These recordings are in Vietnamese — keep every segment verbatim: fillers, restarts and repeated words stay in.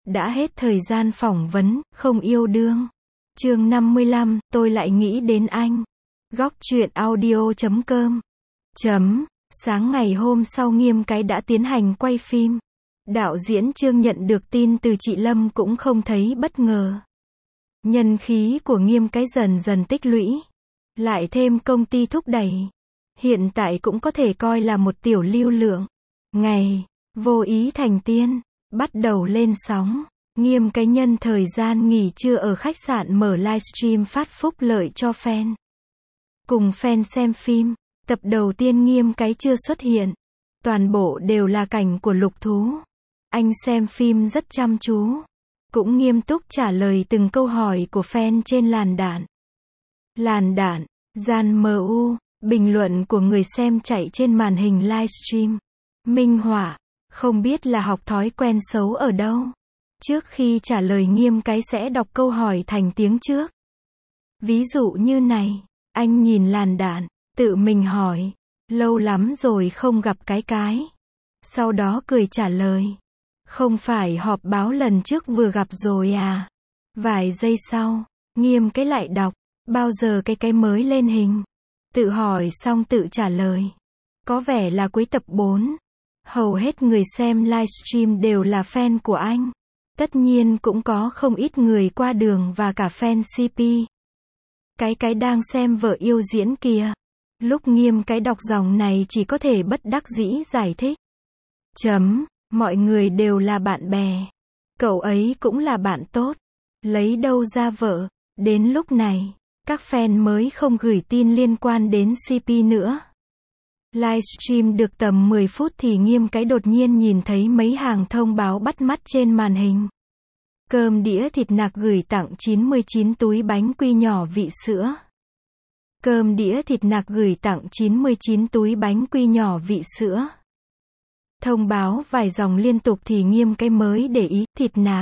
Đã hết thời gian phỏng vấn, không yêu đương. Chương năm mươi lăm, tôi lại nghĩ đến anh. Góc truyện audio chấm com. Chấm. Sáng ngày hôm sau Nghiêm Cái đã tiến hành quay phim. Đạo diễn Trương nhận được tin từ chị Lâm cũng không thấy bất ngờ. Nhân khí của Nghiêm Cái dần dần tích lũy. Lại thêm công ty thúc đẩy. Hiện tại cũng có thể coi là một tiểu lưu lượng. Ngày, vô ý thành tiên, bắt đầu lên sóng. Nghiêm Cái nhân thời gian nghỉ trưa ở khách sạn mở livestream phát phúc lợi cho fan. Cùng fan xem phim. Tập đầu tiên Nghiêm Cái chưa xuất hiện. Toàn bộ đều là cảnh của Lục Thú. Anh xem phim rất chăm chú. Cũng nghiêm túc trả lời từng câu hỏi của fan trên làn đạn. Làn đạn, gian em u, bình luận của người xem chạy trên màn hình livestream. Minh họa, không biết là học thói quen xấu ở đâu. Trước khi trả lời Nghiêm Cái sẽ đọc câu hỏi thành tiếng trước. Ví dụ như này, anh nhìn làn đạn, tự mình hỏi, lâu lắm rồi không gặp Cái Cái. Sau đó cười trả lời, không phải họp báo lần trước vừa gặp rồi à? Vài giây sau, Nghiêm Cái lại đọc, bao giờ Cái Cái mới lên hình? Tự hỏi xong tự trả lời. Có vẻ là cuối tập bốn. Hầu hết người xem livestream đều là fan của anh. Tất nhiên cũng có không ít người qua đường và cả fan xê pê. Cái Cái đang xem vợ yêu diễn kìa. Lúc Nghiêm Cái đọc dòng này chỉ có thể bất đắc dĩ giải thích. Chấm, mọi người đều là bạn bè. Cậu ấy cũng là bạn tốt. Lấy đâu ra vợ. Đến lúc này, các fan mới không gửi tin liên quan đến xê pê nữa. Livestream được tầm mười phút thì Nghiêm Cái đột nhiên nhìn thấy mấy hàng thông báo bắt mắt trên màn hình. Cơm đĩa thịt nạc gửi tặng chín mươi chín túi bánh quy nhỏ vị sữa. Cơm đĩa thịt nạc gửi tặng chín mươi chín túi bánh quy nhỏ vị sữa. Thông báo vài dòng liên tục thì Nghiêm Cái mới để ý, thịt nạc.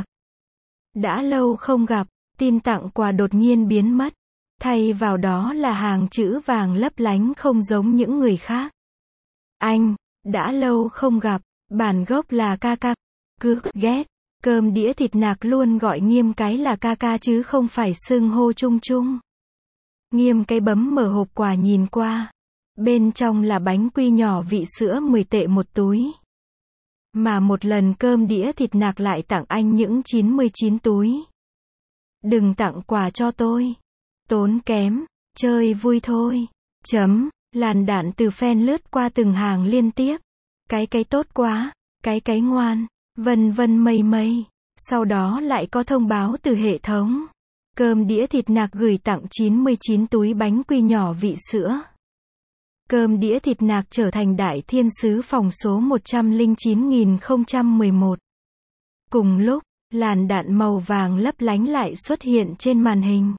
Đã lâu không gặp, tin tặng quà đột nhiên biến mất. Thay vào đó là hàng chữ vàng lấp lánh không giống những người khác. Anh, đã lâu không gặp, bản gốc là ca ca. Cứ ghét, cơm đĩa thịt nạc luôn gọi Nghiêm Cái là ca ca chứ không phải xưng hô chung chung. Nghiêm Cái bấm mở hộp quà nhìn qua. Bên trong là bánh quy nhỏ vị sữa mười tệ một túi. Mà một lần cơm đĩa thịt nạc lại tặng anh những chín mươi chín túi. Đừng tặng quà cho tôi. Tốn kém, chơi vui thôi. Chấm, làn đạn từ fan lướt qua từng hàng liên tiếp. Cái Cái tốt quá, Cái Cái ngoan, vân vân mây mây. Sau đó lại có thông báo từ hệ thống. Cơm đĩa thịt nạc gửi tặng chín mươi chín túi bánh quy nhỏ vị sữa. Cơm đĩa thịt nạc trở thành đại thiên sứ phòng số một trăm lẻ chín nghìn không trăm mười một. Cùng lúc, làn đạn màu vàng lấp lánh lại xuất hiện trên màn hình.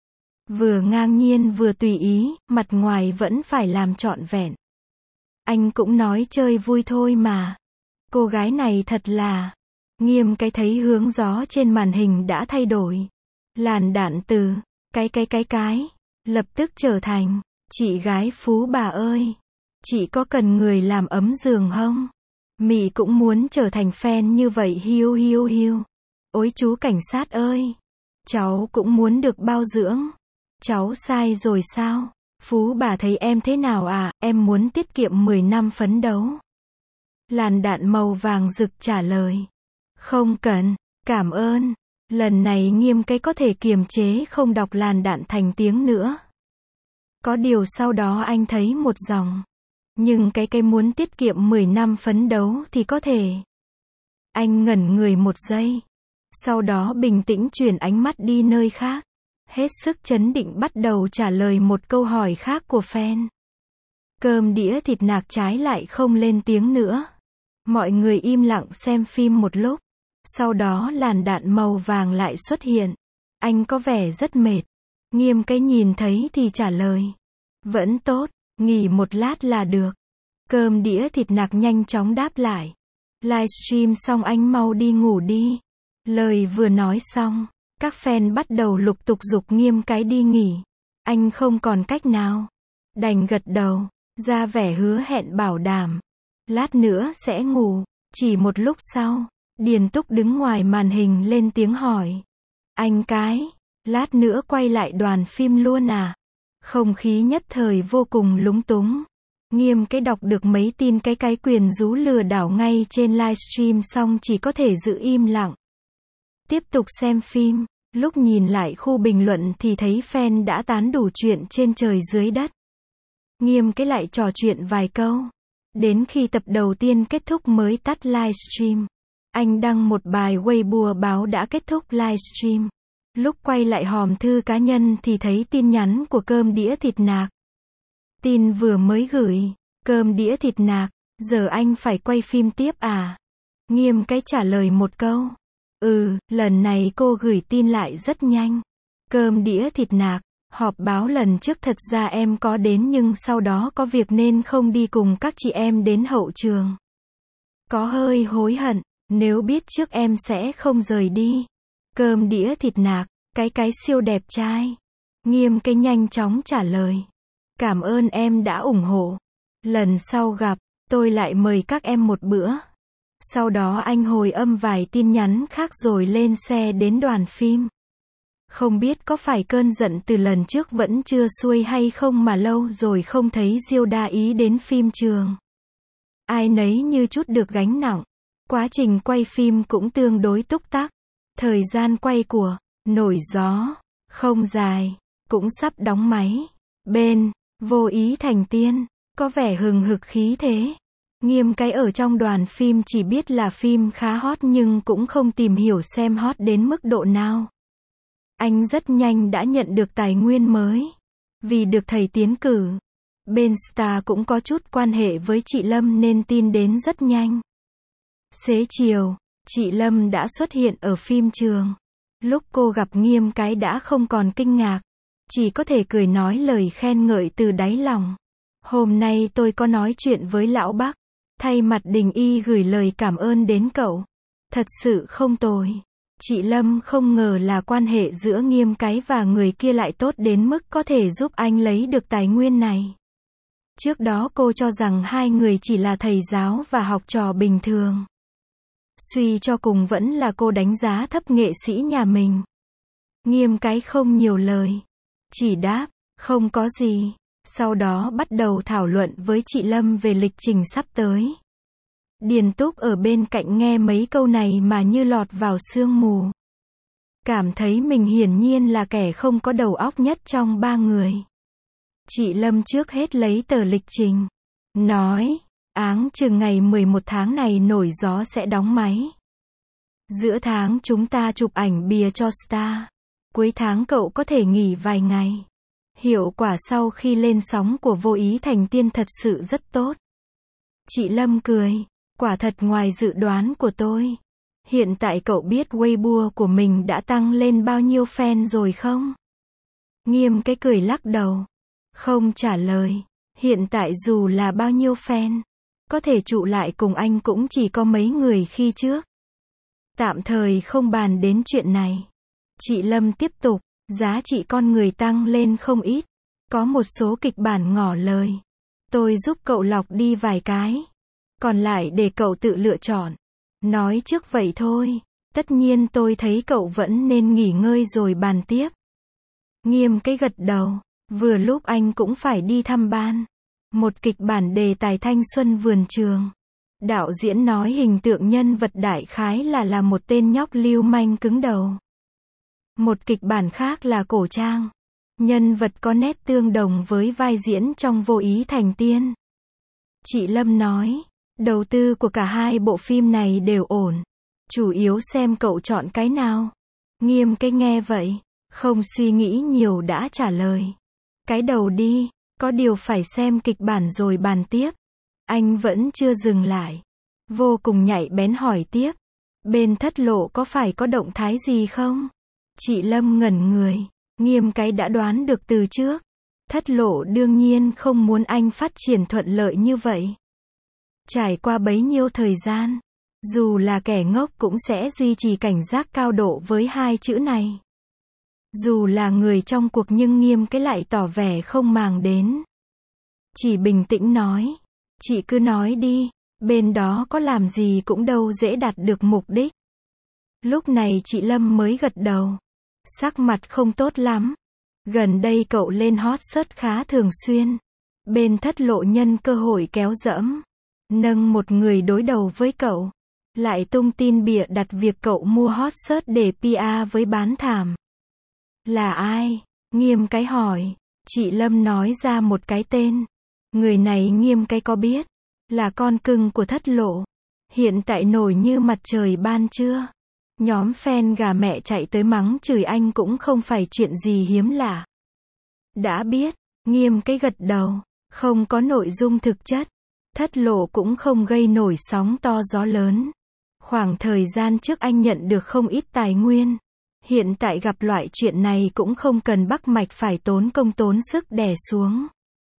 Vừa ngang nhiên vừa tùy ý, mặt ngoài vẫn phải làm trọn vẹn. Anh cũng nói chơi vui thôi mà. Cô gái này thật là... Nghiêm Cái thấy hướng gió trên màn hình đã thay đổi. Làn đạn từ Cái Cái Cái Cái lập tức trở thành chị gái phú bà ơi. Chị có cần người làm ấm giường không? Mị cũng muốn trở thành fan như vậy hiu hiu hiu. Ôi chú cảnh sát ơi. Cháu cũng muốn được bao dưỡng. Cháu sai rồi sao? Phú bà thấy em thế nào à? Em muốn tiết kiệm mười năm phấn đấu. Làn đạn màu vàng rực trả lời. Không cần, cảm ơn. Lần này Nghiêm Cái có thể kiềm chế không đọc làn đạn thành tiếng nữa. Có điều sau đó anh thấy một dòng. Nhưng Cái Cái muốn tiết kiệm mười năm phấn đấu thì có thể. Anh ngẩn người một giây. Sau đó bình tĩnh chuyển ánh mắt đi nơi khác. Hết sức chấn định bắt đầu trả lời một câu hỏi khác của fan. Cơm đĩa thịt nạc trái lại không lên tiếng nữa. Mọi người im lặng xem phim một lúc. Sau đó làn đạn màu vàng lại xuất hiện. Anh có vẻ rất mệt. Nghiêm Cái nhìn thấy thì trả lời. Vẫn tốt, nghỉ một lát là được. Cơm đĩa thịt nạc nhanh chóng đáp lại. Livestream xong anh mau đi ngủ đi. Lời vừa nói xong, các fan bắt đầu lục tục giục Nghiêm Cái đi nghỉ. Anh không còn cách nào. Đành gật đầu, ra vẻ hứa hẹn bảo đảm. Lát nữa sẽ ngủ. Chỉ một lúc sau, Điền Túc đứng ngoài màn hình lên tiếng hỏi. Anh cái, lát nữa quay lại đoàn phim luôn à? Không khí nhất thời vô cùng lúng túng. Nghiêm cái đọc được mấy tin cái cái quyền rú lừa đảo ngay trên livestream xong chỉ có thể giữ im lặng. Tiếp tục xem phim, lúc nhìn lại khu bình luận thì thấy fan đã tán đủ chuyện trên trời dưới đất. Nghiêm cái lại trò chuyện vài câu. Đến khi tập đầu tiên kết thúc mới tắt livestream. Anh đăng một bài Weibo báo đã kết thúc livestream. Lúc quay lại hòm thư cá nhân thì thấy tin nhắn của Cơm Đĩa Thịt Nạc. Tin vừa mới gửi, Cơm Đĩa Thịt Nạc, giờ anh phải quay phim tiếp à? Nghiêm cái trả lời một câu. Ừ, lần này cô gửi tin lại rất nhanh. Cơm Đĩa Thịt Nạc, họp báo lần trước thật ra em có đến nhưng sau đó có việc nên không đi cùng các chị em đến hậu trường. Có hơi hối hận, nếu biết trước em sẽ không rời đi. Cơm Đĩa Thịt Nạc, cái cái siêu đẹp trai. Nghiêm cái nhanh chóng trả lời. Cảm ơn em đã ủng hộ. Lần sau gặp, tôi lại mời các em một bữa. Sau đó anh hồi âm vài tin nhắn khác rồi lên xe đến đoàn phim. Không biết có phải cơn giận từ lần trước vẫn chưa xuôi hay không mà lâu rồi không thấy Diêu Đa ý đến phim trường. Ai nấy như chút được gánh nặng. Quá trình quay phim cũng tương đối túc tắc. Thời gian quay của Nổi Gió không dài, cũng sắp đóng máy. Bên Vô Ý Thành Tiên có vẻ hừng hực khí thế. Nghiêm cái ở trong đoàn phim chỉ biết là phim khá hot nhưng cũng không tìm hiểu xem hot đến mức độ nào. Anh rất nhanh đã nhận được tài nguyên mới. Vì được thầy tiến cử. Bên Star cũng có chút quan hệ với chị Lâm nên tin đến rất nhanh. Xế chiều, chị Lâm đã xuất hiện ở phim trường. Lúc cô gặp Nghiêm cái đã không còn kinh ngạc. Chỉ có thể cười nói lời khen ngợi từ đáy lòng. Hôm nay tôi có nói chuyện với lão bác. Thay mặt Đình Y gửi lời cảm ơn đến cậu. Thật sự không tồi. Chị Lâm không ngờ là quan hệ giữa Nghiêm cái và người kia lại tốt đến mức có thể giúp anh lấy được tài nguyên này. Trước đó cô cho rằng hai người chỉ là thầy giáo và học trò bình thường. Suy cho cùng vẫn là cô đánh giá thấp nghệ sĩ nhà mình. Nghiêm cái không nhiều lời. Chỉ đáp, không có gì. Sau đó bắt đầu thảo luận với chị Lâm về lịch trình sắp tới. Điền Túc ở bên cạnh nghe mấy câu này mà như lọt vào sương mù. Cảm thấy mình hiển nhiên là kẻ không có đầu óc nhất trong ba người. Chị Lâm trước hết lấy tờ lịch trình. Nói, áng chừng ngày mười một tháng này Nổi Gió sẽ đóng máy. Giữa tháng chúng ta chụp ảnh bìa cho Star. Cuối tháng cậu có thể nghỉ vài ngày. Hiệu quả sau khi lên sóng của Vô Ý Thành Tiên thật sự rất tốt. Chị Lâm cười. Quả thật ngoài dự đoán của tôi. Hiện tại cậu biết Weibo của mình đã tăng lên bao nhiêu fan rồi không? Nghiêm cái cười lắc đầu. Không trả lời. Hiện tại dù là bao nhiêu fan, có thể trụ lại cùng anh cũng chỉ có mấy người khi trước. Tạm thời không bàn đến chuyện này. Chị Lâm tiếp tục. Giá trị con người tăng lên không ít. Có một số kịch bản ngỏ lời. Tôi giúp cậu lọc đi vài cái. Còn lại để cậu tự lựa chọn. Nói trước vậy thôi. Tất nhiên tôi thấy cậu vẫn nên nghỉ ngơi rồi bàn tiếp. Nghiêm cái gật đầu. Vừa lúc anh cũng phải đi thăm ban. Một kịch bản đề tài thanh xuân vườn trường. Đạo diễn nói hình tượng nhân vật đại khái là là một tên nhóc lưu manh cứng đầu. Một kịch bản khác là cổ trang. Nhân vật có nét tương đồng với vai diễn trong Vô Ý Thành Tiên. Chị Lâm nói, đầu tư của cả hai bộ phim này đều ổn. Chủ yếu xem cậu chọn cái nào. Nghiêm cái nghe vậy, không suy nghĩ nhiều đã trả lời. Cái đầu đi, có điều phải xem kịch bản rồi bàn tiếp. Anh vẫn chưa dừng lại. Vô cùng nhạy bén hỏi tiếp. Bên Thất Lộ có phải có động thái gì không? Chị Lâm ngẩn người. Nghiêm cái đã đoán được từ trước. Thất Lộ đương nhiên không muốn anh phát triển thuận lợi như vậy. Trải qua bấy nhiêu thời gian, dù là kẻ ngốc cũng sẽ duy trì cảnh giác cao độ với hai chữ này. Dù là người trong cuộc nhưng Nghiêm cái lại tỏ vẻ không màng đến. Chỉ bình tĩnh nói. Chị cứ nói đi. Bên đó có làm gì cũng đâu dễ đạt được mục đích. Lúc này chị Lâm mới gật đầu. Sắc mặt không tốt lắm. Gần đây cậu lên hot search khá thường xuyên. Bên thất lộ nhân cơ hội kéo dẫm. Nâng một người đối đầu với cậu. Lại tung tin bịa đặt việc cậu mua hot search để pê e với bán thảm. Là ai? Nghiêm cái hỏi. Chị Lâm nói ra một cái tên. Người này Nghiêm cái có biết. Là con cưng của thất lộ. Hiện tại nổi như mặt trời ban trưa. Nhóm fan gà mẹ chạy tới mắng chửi anh cũng không phải chuyện gì hiếm lạ. Đã biết, Nghiêm cái gật đầu. Không có nội dung thực chất. Thất lộ cũng không gây nổi sóng to gió lớn. Khoảng thời gian trước anh nhận được không ít tài nguyên. Hiện tại gặp loại chuyện này cũng không cần Bắc Mạch phải tốn công tốn sức đè xuống.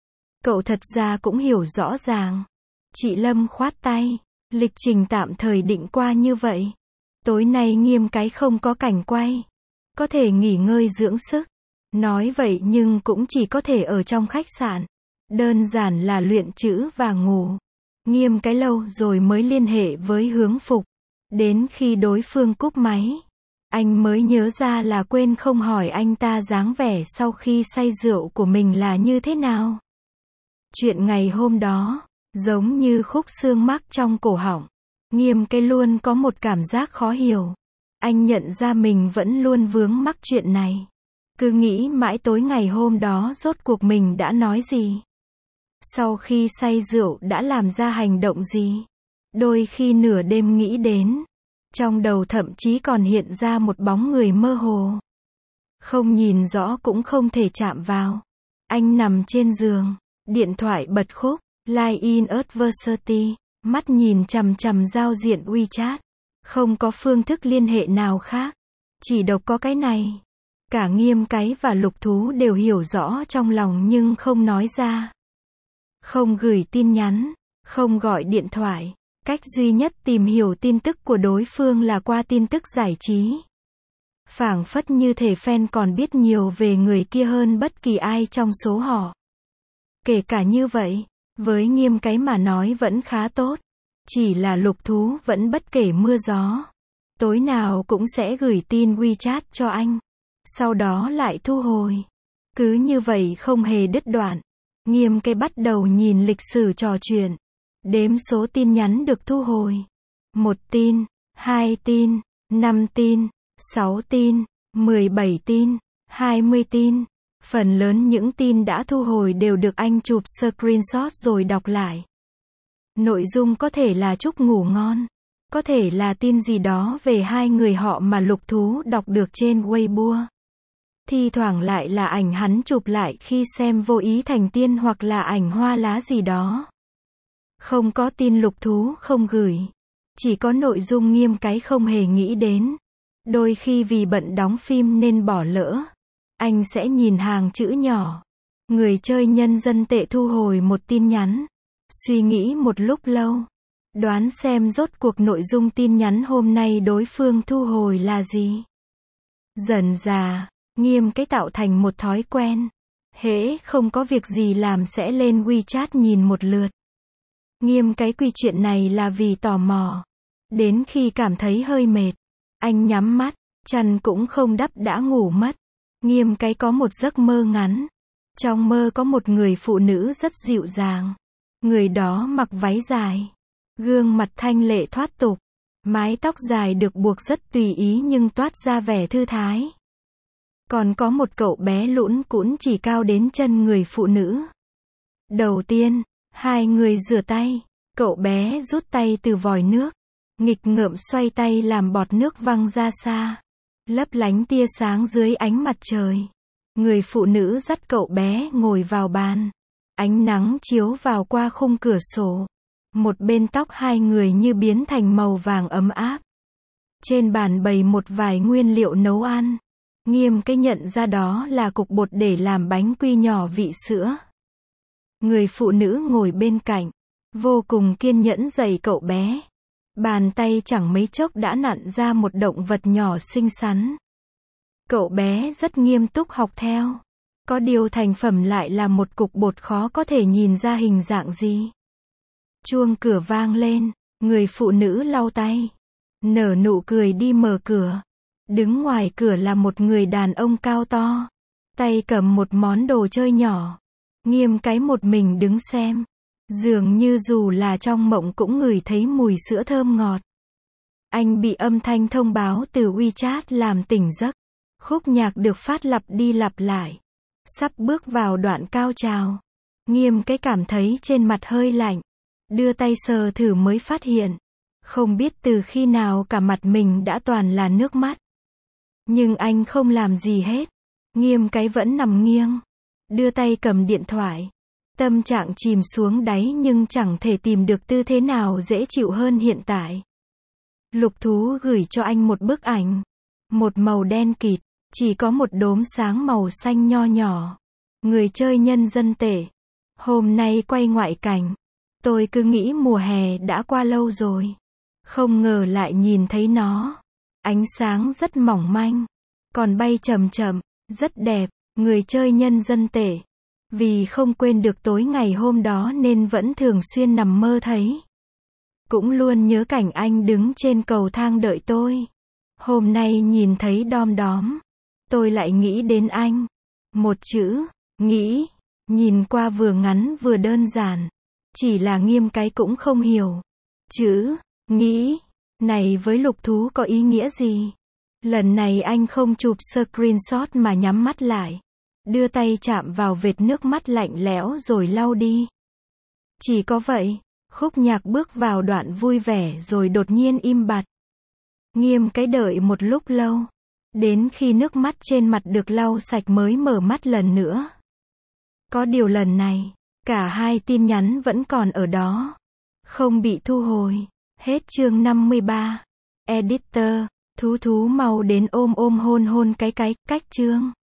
Cậu thật ra cũng hiểu rõ ràng. Chị Lâm khoát tay. Lịch trình tạm thời định qua như vậy. Tối nay Nghiêm cái không có cảnh quay. Có thể nghỉ ngơi dưỡng sức. Nói vậy nhưng cũng chỉ có thể ở trong khách sạn. Đơn giản là luyện chữ và ngủ. Nghiêm cái lâu rồi mới liên hệ với Hướng Phục. Đến khi đối phương cúp máy. Anh mới nhớ ra là quên không hỏi anh ta dáng vẻ sau khi say rượu của mình là như thế nào. Chuyện ngày hôm đó, giống như khúc xương mắc trong cổ họng. Nghiêm cái luôn có một cảm giác khó hiểu. Anh nhận ra mình vẫn luôn vướng mắc chuyện này. Cứ nghĩ mãi tối ngày hôm đó rốt cuộc mình đã nói gì. Sau khi say rượu đã làm ra hành động gì. Đôi khi nửa đêm nghĩ đến. Trong đầu thậm chí còn hiện ra một bóng người mơ hồ. Không nhìn rõ cũng không thể chạm vào. Anh nằm trên giường. Điện thoại bật khúc. Line in adversity. Mắt nhìn chằm chằm giao diện WeChat. Không có phương thức liên hệ nào khác. Chỉ độc có cái này. Cả Nghiêm cái và Lục Thú đều hiểu rõ trong lòng nhưng không nói ra. Không gửi tin nhắn. Không gọi điện thoại. Cách duy nhất tìm hiểu tin tức của đối phương là qua tin tức giải trí. Phảng phất như thể fan còn biết nhiều về người kia hơn bất kỳ ai trong số họ. Kể cả như vậy, với Nghiêm cái mà nói vẫn khá tốt. Chỉ là Lục Thú vẫn bất kể mưa gió. Tối nào cũng sẽ gửi tin WeChat cho anh. Sau đó lại thu hồi. Cứ như vậy không hề đứt đoạn. Nghiêm cái bắt đầu nhìn lịch sử trò chuyện. Đếm số tin nhắn được thu hồi. Một tin, hai tin, năm tin, sáu tin, mười bảy tin, hai mươi tin. Phần lớn những tin đã thu hồi đều được anh chụp screenshot rồi đọc lại. Nội dung có thể là chúc ngủ ngon. Có thể là tin gì đó về hai người họ mà Lục Thú đọc được trên Weibo. Thi thoảng lại là ảnh hắn chụp lại khi xem Vô Ý Thành Tiên hoặc là ảnh hoa lá gì đó. Không có tin Lục Thú không gửi. Chỉ có nội dung Nghiêm cái không hề nghĩ đến. Đôi khi vì bận đóng phim nên bỏ lỡ. Anh sẽ nhìn hàng chữ nhỏ. Người chơi nhân dân tệ thu hồi một tin nhắn. Suy nghĩ một lúc lâu. Đoán xem rốt cuộc nội dung tin nhắn hôm nay đối phương thu hồi là gì. Dần dà, Nghiêm cái tạo thành một thói quen. Hễ không có việc gì làm sẽ lên WeChat nhìn một lượt. Nghiêm cái quy chuyện này là vì tò mò. Đến khi cảm thấy hơi mệt, anh nhắm mắt, chăn cũng không đắp đã ngủ mất. Nghiêm cái có một giấc mơ ngắn. Trong mơ có một người phụ nữ rất dịu dàng. Người đó mặc váy dài. Gương mặt thanh lệ thoát tục. Mái tóc dài được buộc rất tùy ý nhưng toát ra vẻ thư thái. Còn có một cậu bé lũn cũn chỉ cao đến chân người phụ nữ. Đầu tiên, hai người rửa tay. Cậu bé rút tay từ vòi nước. Nghịch ngợm xoay tay làm bọt nước văng ra xa. Lấp lánh tia sáng dưới ánh mặt trời. Người phụ nữ dắt cậu bé ngồi vào bàn. Ánh nắng chiếu vào qua khung cửa sổ. Một bên tóc hai người như biến thành màu vàng ấm áp. Trên bàn bày một vài nguyên liệu nấu ăn. Nghiêm cái nhận ra đó là cục bột để làm bánh quy nhỏ vị sữa. Người phụ nữ ngồi bên cạnh. Vô cùng kiên nhẫn dạy cậu bé. Bàn tay chẳng mấy chốc đã nặn ra một động vật nhỏ xinh xắn. Cậu bé rất nghiêm túc học theo. Có điều thành phẩm lại là một cục bột khó có thể nhìn ra hình dạng gì. Chuông cửa vang lên, người phụ nữ lau tay, nở nụ cười đi mở cửa. Đứng ngoài cửa là một người đàn ông cao to, tay cầm một món đồ chơi nhỏ. Nghiêm cái một mình đứng xem, dường như dù là trong mộng cũng ngửi thấy mùi sữa thơm ngọt. Anh bị âm thanh thông báo từ WeChat làm tỉnh giấc. Khúc nhạc được phát lặp đi lặp lại, sắp bước vào đoạn cao trào. Nghiêm cái cảm thấy trên mặt hơi lạnh, đưa tay sờ thử mới phát hiện, không biết từ khi nào cả mặt mình đã toàn là nước mắt. Nhưng anh không làm gì hết. Nghiêm cái vẫn nằm nghiêng, đưa tay cầm điện thoại. Tâm trạng chìm xuống đáy nhưng chẳng thể tìm được tư thế nào dễ chịu hơn hiện tại. Lục Thú gửi cho anh một bức ảnh, một màu đen kịt, chỉ có một đốm sáng màu xanh nho nhỏ. Người chơi nhân dân tệ. Hôm nay quay ngoại cảnh. Tôi cứ nghĩ mùa hè đã qua lâu rồi. Không ngờ lại nhìn thấy nó. Ánh sáng rất mỏng manh, còn bay chậm chậm, rất đẹp. Người chơi nhân dân tệ. Vì không quên được tối ngày hôm đó nên vẫn thường xuyên nằm mơ thấy. Cũng luôn nhớ cảnh anh đứng trên cầu thang đợi tôi. Hôm nay nhìn thấy đom đóm, tôi lại nghĩ đến anh. Một chữ, nghĩ. Nhìn qua vừa ngắn vừa đơn giản. Chỉ là Nghiêm cái cũng không hiểu. Chữ, nghĩ, này với Lục Thú có ý nghĩa gì? Lần này anh không chụp screenshot mà nhắm mắt lại. Đưa tay chạm vào vệt nước mắt lạnh lẽo rồi lau đi. Chỉ có vậy, khúc nhạc bước vào đoạn vui vẻ rồi đột nhiên im bặt. Nghiêm cái đợi một lúc lâu. Đến khi nước mắt trên mặt được lau sạch mới mở mắt lần nữa. Có điều lần này, cả hai tin nhắn vẫn còn ở đó. Không bị thu hồi. Hết chương năm mươi ba. Editor, Thú Thú mau đến ôm ôm hôn hôn cái cái, cách chương.